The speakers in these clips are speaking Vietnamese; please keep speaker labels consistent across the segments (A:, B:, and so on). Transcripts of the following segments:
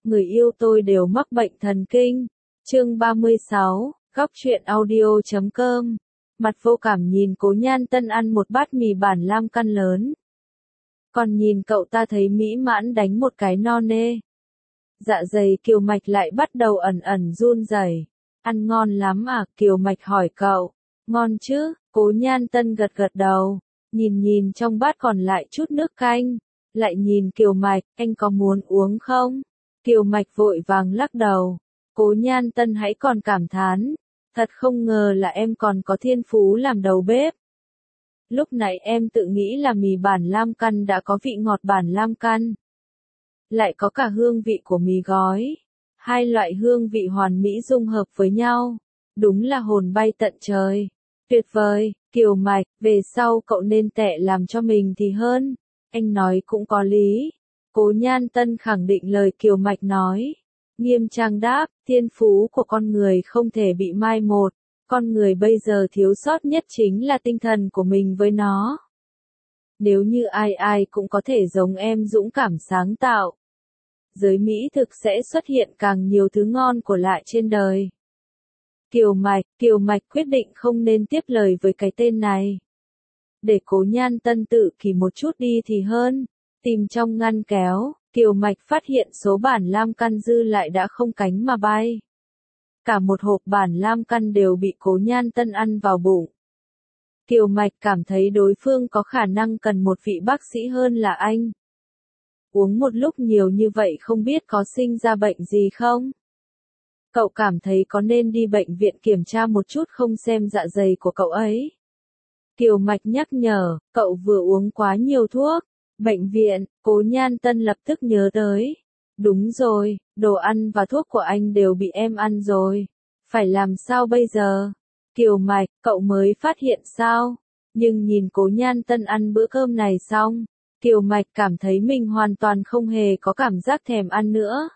A: người yêu tôi đều mắc bệnh thần kinh. Chương 36, góc truyện audio.com. Mặt vô cảm nhìn Cố Nhan Tân ăn một bát mì bản lam căn lớn. Còn nhìn cậu ta thấy mỹ mãn đánh một cái no nê. Dạ dày Kiều Mạch lại bắt đầu ẩn ẩn run rẩy. Ăn ngon lắm à? Kiều Mạch hỏi cậu. Ngon chứ? Cố Nhan Tân gật gật đầu. Nhìn trong bát còn lại chút nước canh. Lại nhìn Kiều Mạch, anh có muốn uống không? Kiều Mạch vội vàng lắc đầu. Cố Nhan Tân hãy còn cảm thán. Thật không ngờ là em còn có thiên phú làm đầu bếp. Lúc nãy em tự nghĩ là mì bản lam căn đã có vị ngọt bản lam căn. Lại có cả hương vị của mì gói. Hai loại hương vị hoàn mỹ dung hợp với nhau. Đúng là hồn bay tận trời. Tuyệt vời, Kiều Mạch, về sau cậu nên tệ làm cho mình thì hơn. Anh nói cũng có lý. Cố Nhan Tân khẳng định lời Kiều Mạch nói. Nghiêm trang đáp, thiên phú của con người không thể bị mai một. Con người bây giờ thiếu sót nhất chính là tinh thần của mình với nó. Nếu như ai cũng có thể giống em dũng cảm sáng tạo. Giới mỹ thực sẽ xuất hiện càng nhiều thứ ngon của lạ trên đời. Kiều Mạch quyết định không nên tiếp lời với cái tên này. Để Cố Nhan Tân tự kỷ một chút đi thì hơn. Tìm trong ngăn kéo, Kiều Mạch phát hiện số bản lam căn dư lại đã không cánh mà bay. Cả một hộp bản lam căn đều bị Cố Nhan Tân ăn vào bụng. Kiều Mạch cảm thấy đối phương có khả năng cần một vị bác sĩ hơn là anh. Uống một lúc nhiều như vậy không biết có sinh ra bệnh gì không? Cậu cảm thấy có nên đi bệnh viện kiểm tra một chút không xem dạ dày của cậu ấy? Kiều Mạch nhắc nhở, cậu vừa uống quá nhiều thuốc. Bệnh viện, Cố Nhan Tân lập tức nhớ tới. Đúng rồi, đồ ăn và thuốc của anh đều bị em ăn rồi. Phải làm sao bây giờ? Kiều Mạch, cậu mới phát hiện sao? Nhưng nhìn Cố Nhan Tân ăn bữa cơm này xong, Kiều Mạch cảm thấy mình hoàn toàn không hề có cảm giác thèm ăn nữa.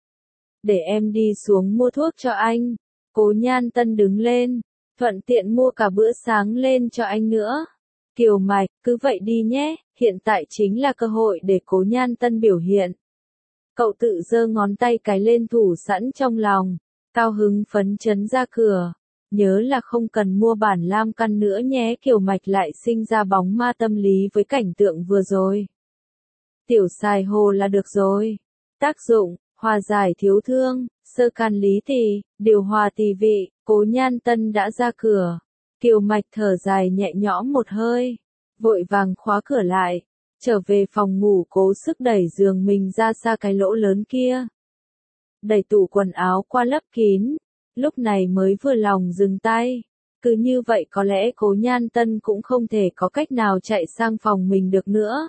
A: Để em đi xuống mua thuốc cho anh. Cố Nhan Tân đứng lên, thuận tiện mua cả bữa sáng lên cho anh nữa. Kiều Mạch, cứ vậy đi nhé, hiện tại chính là cơ hội để Cố Nhan Tân biểu hiện. Cậu tự giơ ngón tay cái lên thủ sẵn trong lòng, cao hứng phấn chấn ra cửa. Nhớ là không cần mua bản lam căn nữa nhé. Kiều Mạch lại sinh ra bóng ma tâm lý với cảnh tượng vừa rồi. Tiểu xài hồ là được rồi. Tác dụng, hòa giải thiếu thương, sơ can lý tỳ, điều hòa tỳ vị. Cố Nhan Tân đã ra cửa. Kiều Mạch thở dài nhẹ nhõm một hơi, vội vàng khóa cửa lại, trở về phòng ngủ cố sức đẩy giường mình ra xa cái lỗ lớn kia. Đẩy tủ quần áo qua lấp kín, lúc này mới vừa lòng dừng tay. Cứ như vậy có lẽ Cố Nhan Tân cũng không thể có cách nào chạy sang phòng mình được nữa.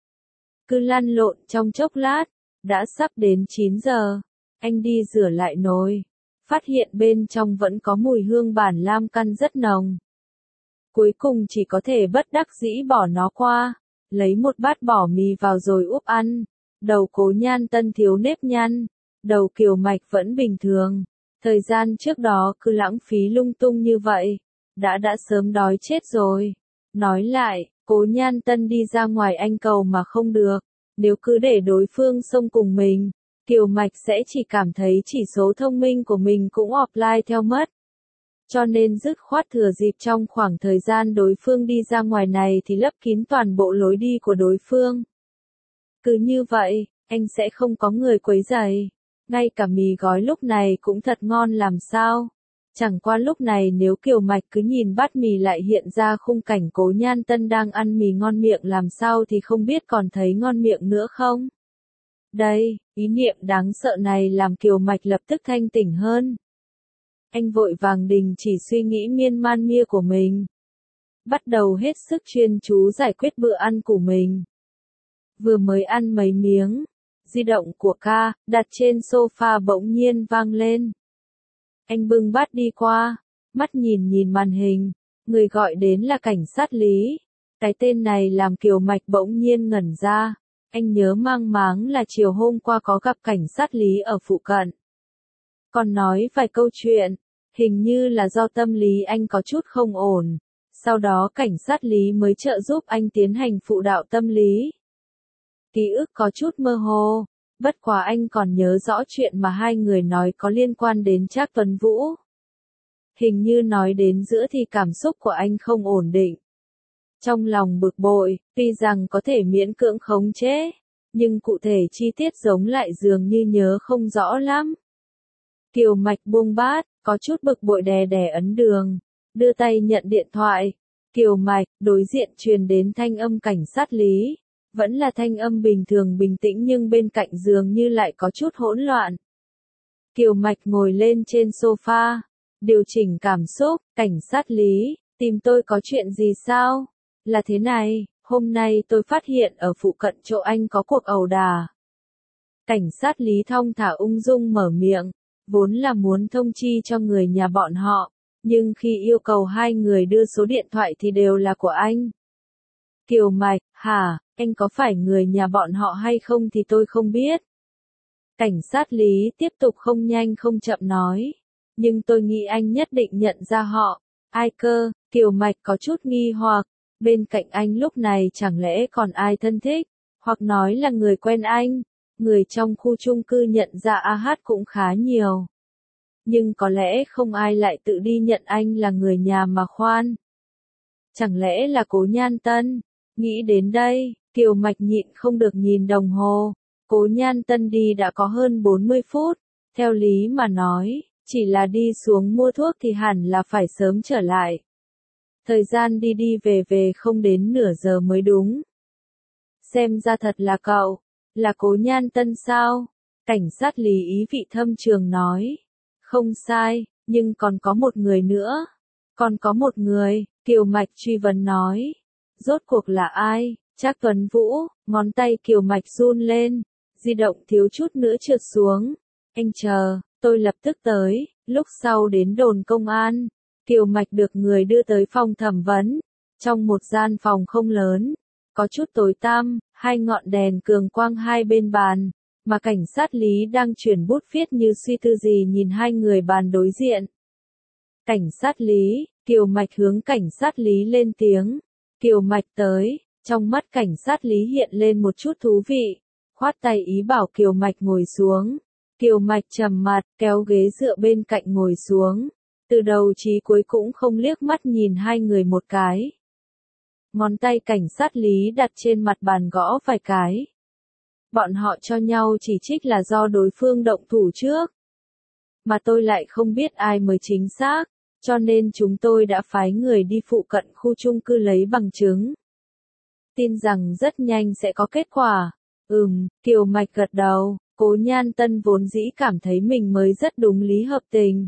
A: Cứ lăn lộn trong chốc lát, đã sắp đến 9 giờ, anh đi rửa lại nồi. Phát hiện bên trong vẫn có mùi hương bản lam căn rất nồng. Cuối cùng chỉ có thể bất đắc dĩ bỏ nó qua, lấy một bát bỏ mì vào rồi úp ăn. Đầu Cố Nhan Tân thiếu nếp nhăn, đầu Kiều Mạch vẫn bình thường. Thời gian trước đó cứ lãng phí lung tung như vậy, đã sớm đói chết rồi. Nói lại, Cố Nhan Tân đi ra ngoài anh cầu mà không được, nếu cứ để đối phương xông cùng mình, Kiều Mạch sẽ chỉ cảm thấy chỉ số thông minh của mình cũng offline theo mất. Cho nên dứt khoát thừa dịp trong khoảng thời gian đối phương đi ra ngoài này thì lấp kín toàn bộ lối đi của đối phương. Cứ như vậy, anh sẽ không có người quấy rầy. Ngay cả mì gói lúc này cũng thật ngon làm sao. Chẳng qua lúc này nếu Kiều Mạch cứ nhìn bát mì lại hiện ra khung cảnh Cố Nhan Tân đang ăn mì ngon miệng làm sao thì không biết còn thấy ngon miệng nữa không. Đây, ý niệm đáng sợ này làm Kiều Mạch lập tức thanh tỉnh hơn. Anh vội vàng đình chỉ suy nghĩ miên man mia của mình. Bắt đầu hết sức chuyên chú giải quyết bữa ăn của mình. Vừa mới ăn mấy miếng, di động của ca, đặt trên sofa bỗng nhiên vang lên. Anh bưng bát đi qua, mắt nhìn màn hình, người gọi đến là cảnh sát Lý. Cái tên này làm Kiều Mạch bỗng nhiên ngẩn ra. Anh nhớ mang máng là chiều hôm qua có gặp cảnh sát Lý ở phụ cận. Còn nói vài câu chuyện, hình như là do tâm lý anh có chút không ổn. Sau đó cảnh sát Lý mới trợ giúp anh tiến hành phụ đạo tâm lý. Ký ức có chút mơ hồ, Bất quá anh còn nhớ rõ chuyện mà hai người nói có liên quan đến Trác Tuấn Vũ. Hình như nói đến giữa thì cảm xúc của anh không ổn định. Trong lòng bực bội, tuy rằng có thể miễn cưỡng khống chế, nhưng cụ thể chi tiết giống lại dường như nhớ không rõ lắm. Kiều Mạch buông bát, có chút bực bội đè đè ấn đường, đưa tay nhận điện thoại. Kiều Mạch, đối diện truyền đến thanh âm cảnh sát Lý. Vẫn là thanh âm bình thường bình tĩnh nhưng bên cạnh dường như lại có chút hỗn loạn. Kiều Mạch ngồi lên trên sofa, điều chỉnh cảm xúc, cảnh sát Lý, tìm tôi có chuyện gì sao? Là thế này, hôm nay tôi phát hiện ở phụ cận chỗ anh có cuộc ẩu đả. Cảnh sát Lý thong thả ung dung mở miệng, vốn là muốn thông chi cho người nhà bọn họ, nhưng khi yêu cầu hai người đưa số điện thoại thì đều là của anh. Kiều Mạch, hả, anh có phải người nhà bọn họ hay không thì tôi không biết. Cảnh sát Lý tiếp tục không nhanh không chậm nói, nhưng tôi nghĩ anh nhất định nhận ra họ. Ai cơ? Kiều Mạch có chút nghi hoặc, bên cạnh anh lúc này chẳng lẽ còn ai thân thích, hoặc nói là người quen anh. Người trong khu chung cư nhận ra AH cũng khá nhiều. Nhưng có lẽ không ai lại tự đi nhận anh là người nhà mà khoan. Chẳng lẽ là Cố Nhan Tân? Nghĩ đến đây, Kiều Mạch nhịn không được nhìn đồng hồ. Cố Nhan Tân đi đã có hơn 40 phút. Theo lý mà nói, chỉ là đi xuống mua thuốc thì hẳn là phải sớm trở lại. Thời gian đi đi về về không đến nửa giờ mới đúng. Xem ra thật là cậu. Là Cố Nhan Tân sao? Cảnh sát Lý ý vị thâm trường nói. Không sai, nhưng còn có một người nữa. Còn có một người, Kiều Mạch truy vấn nói. Rốt cuộc là ai? Trác Tuấn Vũ, ngón tay Kiều Mạch run lên. Di động thiếu chút nữa trượt xuống. Anh chờ, tôi lập tức tới. Lúc sau đến đồn công an, Kiều Mạch được người đưa tới phòng thẩm vấn. Trong một gian phòng không lớn, có chút tối tăm, hai ngọn đèn cường quang hai bên bàn, mà cảnh sát Lý đang chuyển bút viết như suy tư gì nhìn hai người bàn đối diện. Cảnh sát Lý, Kiều Mạch hướng cảnh sát Lý lên tiếng. Kiều Mạch tới, trong mắt cảnh sát Lý hiện lên một chút thú vị, khoát tay ý bảo Kiều Mạch ngồi xuống. Kiều Mạch trầm mặt, kéo ghế dựa bên cạnh ngồi xuống, từ đầu chí cuối cũng không liếc mắt nhìn hai người một cái. Ngón tay cảnh sát Lý đặt trên mặt bàn gõ vài cái. Bọn họ cho nhau chỉ trích là do đối phương động thủ trước. Mà tôi lại không biết ai mới chính xác, cho nên chúng tôi đã phái người đi phụ cận khu chung cư lấy bằng chứng. Tin rằng rất nhanh sẽ có kết quả. Kiều Mạch gật đầu, Cố Nhan Tân vốn dĩ cảm thấy mình mới rất đúng lý hợp tình.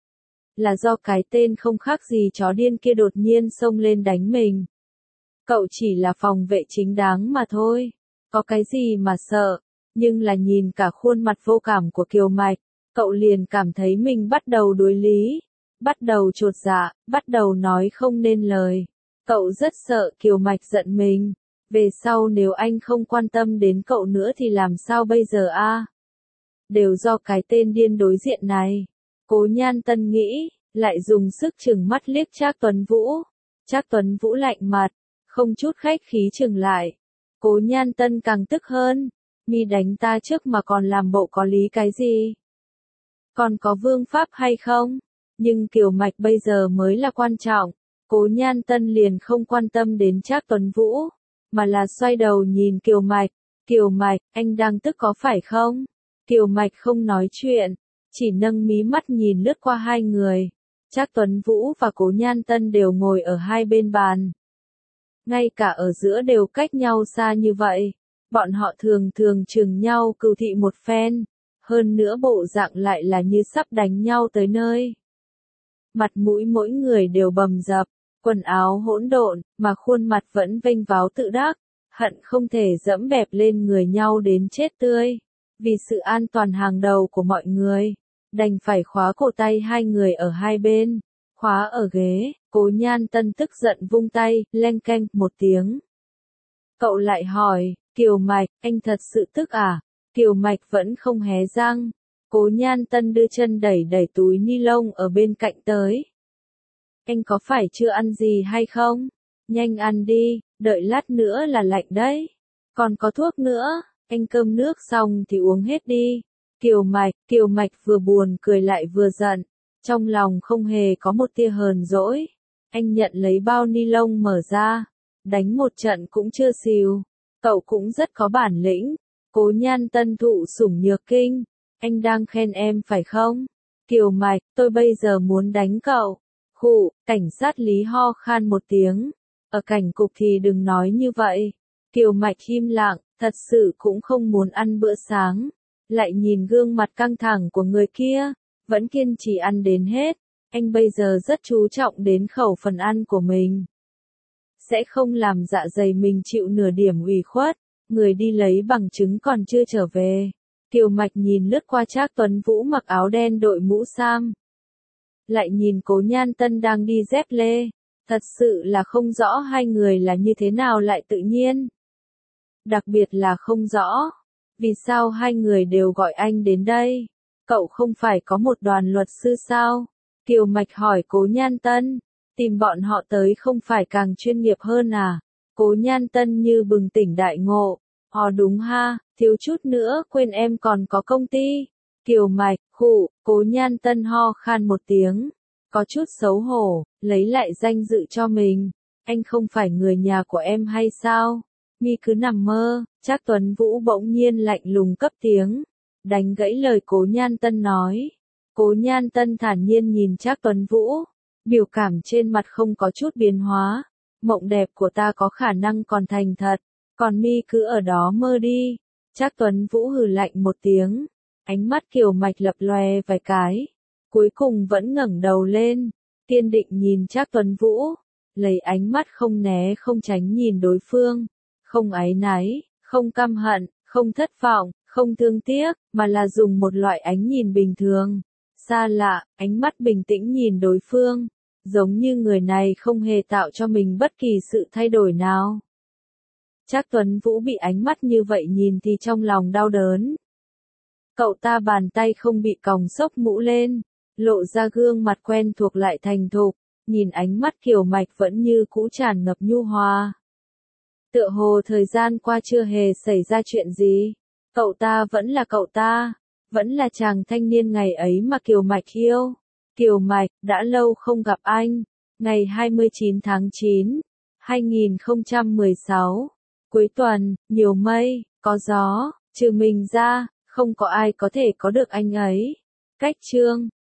A: Là do cái tên không khác gì chó điên kia đột nhiên xông lên đánh mình. Cậu chỉ là phòng vệ chính đáng mà thôi, có cái gì mà sợ, nhưng là nhìn cả khuôn mặt vô cảm của Kiều Mạch, cậu liền cảm thấy mình bắt đầu đối lý, bắt đầu chột dạ, bắt đầu nói không nên lời. Cậu rất sợ Kiều Mạch giận mình, về sau nếu anh không quan tâm đến cậu nữa thì làm sao bây giờ a? Đều do cái tên điên đối diện này. Cố Nhan Tân nghĩ, lại dùng sức chừng mắt liếc Trác Tuấn Vũ. Trác Tuấn Vũ lạnh mặt, không chút khách khí chừng lại. Cố Nhan Tân càng tức hơn, mi đánh ta trước mà còn làm bộ có lý cái gì? Còn có vương pháp hay không? Nhưng Kiều Mạch bây giờ mới là quan trọng. Cố Nhan Tân liền không quan tâm đến Trác Tuấn Vũ, mà là xoay đầu nhìn Kiều Mạch. Kiều Mạch, anh đang tức có phải không? Kiều Mạch không nói chuyện, chỉ nâng mí mắt nhìn lướt qua hai người. Trác Tuấn Vũ và Cố Nhan Tân đều ngồi ở hai bên bàn. Ngay cả ở giữa đều cách nhau xa như vậy. Bọn họ thường thường chừng nhau cừu thị một phen. Hơn nữa bộ dạng lại là như sắp đánh nhau tới nơi. Mặt mũi mỗi người đều bầm dập, quần áo hỗn độn, mà khuôn mặt vẫn vênh váo tự đắc, hận không thể dẫm bẹp lên người nhau đến chết tươi. Vì sự an toàn hàng đầu của mọi người, đành phải khóa cổ tay hai người ở hai bên, khóa ở ghế. Cố Nhan Tân tức giận vung tay, leng keng một tiếng. Cậu lại hỏi, Kiều Mạch, anh thật sự tức à? Kiều Mạch vẫn không hé răng. Cố Nhan Tân đưa chân đẩy đẩy túi ni lông ở bên cạnh tới. Anh có phải chưa ăn gì hay không? Nhanh ăn đi, đợi lát nữa là lạnh đấy. Còn có thuốc nữa. Anh cơm nước xong thì uống hết đi. Kiều Mạch vừa buồn cười lại vừa giận, trong lòng không hề có một tia hờn dỗi. Anh nhận lấy bao ni lông mở ra, đánh một trận cũng chưa xìu. Cậu cũng rất có bản lĩnh. Cố Nhan Tân thụ sủng nhược kinh. Anh đang khen em phải không? Kiều Mạch, tôi bây giờ muốn đánh cậu. Khụ, cảnh sát Lý ho khan một tiếng. Ở cảnh cục thì đừng nói như vậy. Kiều Mạch im lặng, thật sự cũng không muốn ăn bữa sáng. Lại nhìn gương mặt căng thẳng của người kia, vẫn kiên trì ăn đến hết. Anh bây giờ rất chú trọng đến khẩu phần ăn của mình. Sẽ không làm dạ dày mình chịu nửa điểm ủy khuất. Người đi lấy bằng chứng còn chưa trở về. Kiều Mạch nhìn lướt qua Trác Tuấn Vũ mặc áo đen đội mũ sam. Lại nhìn Cố Nhan Tân đang đi dép lê. Thật sự là không rõ hai người là như thế nào lại tự nhiên. Đặc biệt là không rõ. Vì sao hai người đều gọi anh đến đây? Cậu không phải có một đoàn luật sư sao? Kiều Mạch hỏi Cố Nhan Tân. Tìm bọn họ tới không phải càng chuyên nghiệp hơn à? Cố Nhan Tân như bừng tỉnh đại ngộ. Đúng ha, thiếu chút nữa quên em còn có công ty. Kiều Mạch, khụ, Cố Nhan Tân ho khan một tiếng. Có chút xấu hổ, lấy lại danh dự cho mình. Anh không phải người nhà của em hay sao? Mi cứ nằm mơ. Trác Tuấn Vũ bỗng nhiên lạnh lùng cấp tiếng. Đánh gãy lời Cố Nhan Tân nói. Cố Nhan Tân thản nhiên nhìn Trác Tuấn Vũ. Biểu cảm trên mặt không có chút biến hóa. Mộng đẹp của ta có khả năng còn thành thật. Còn mi cứ ở đó mơ đi. Trác Tuấn Vũ hừ lạnh một tiếng. Ánh mắt Kiều Mạch lập lòe vài cái. Cuối cùng vẫn ngẩng đầu lên. Kiên định nhìn Trác Tuấn Vũ. Lấy ánh mắt không né không tránh nhìn đối phương. Không áy náy, không căm hận, không thất vọng, không thương tiếc, mà là dùng một loại ánh nhìn bình thường. Xa lạ, ánh mắt bình tĩnh nhìn đối phương. Giống như người này không hề tạo cho mình bất kỳ sự thay đổi nào. Trác Tuấn Vũ bị ánh mắt như vậy nhìn thì trong lòng đau đớn. Cậu ta bàn tay không bị còng xốc mũ lên, lộ ra gương mặt quen thuộc lại thành thục, nhìn ánh mắt Kiều Mạch vẫn như cũ tràn ngập nhu hòa. Tựa hồ thời gian qua chưa hề xảy ra chuyện gì, cậu ta vẫn là cậu ta, vẫn là chàng thanh niên ngày ấy mà Kiều Mạch yêu. Kiều Mạch, đã lâu không gặp anh. Ngày 29 tháng 9, 2016. Cuối tuần, nhiều mây, có gió, trừ mình ra, không có ai có thể có được anh ấy. Cách chương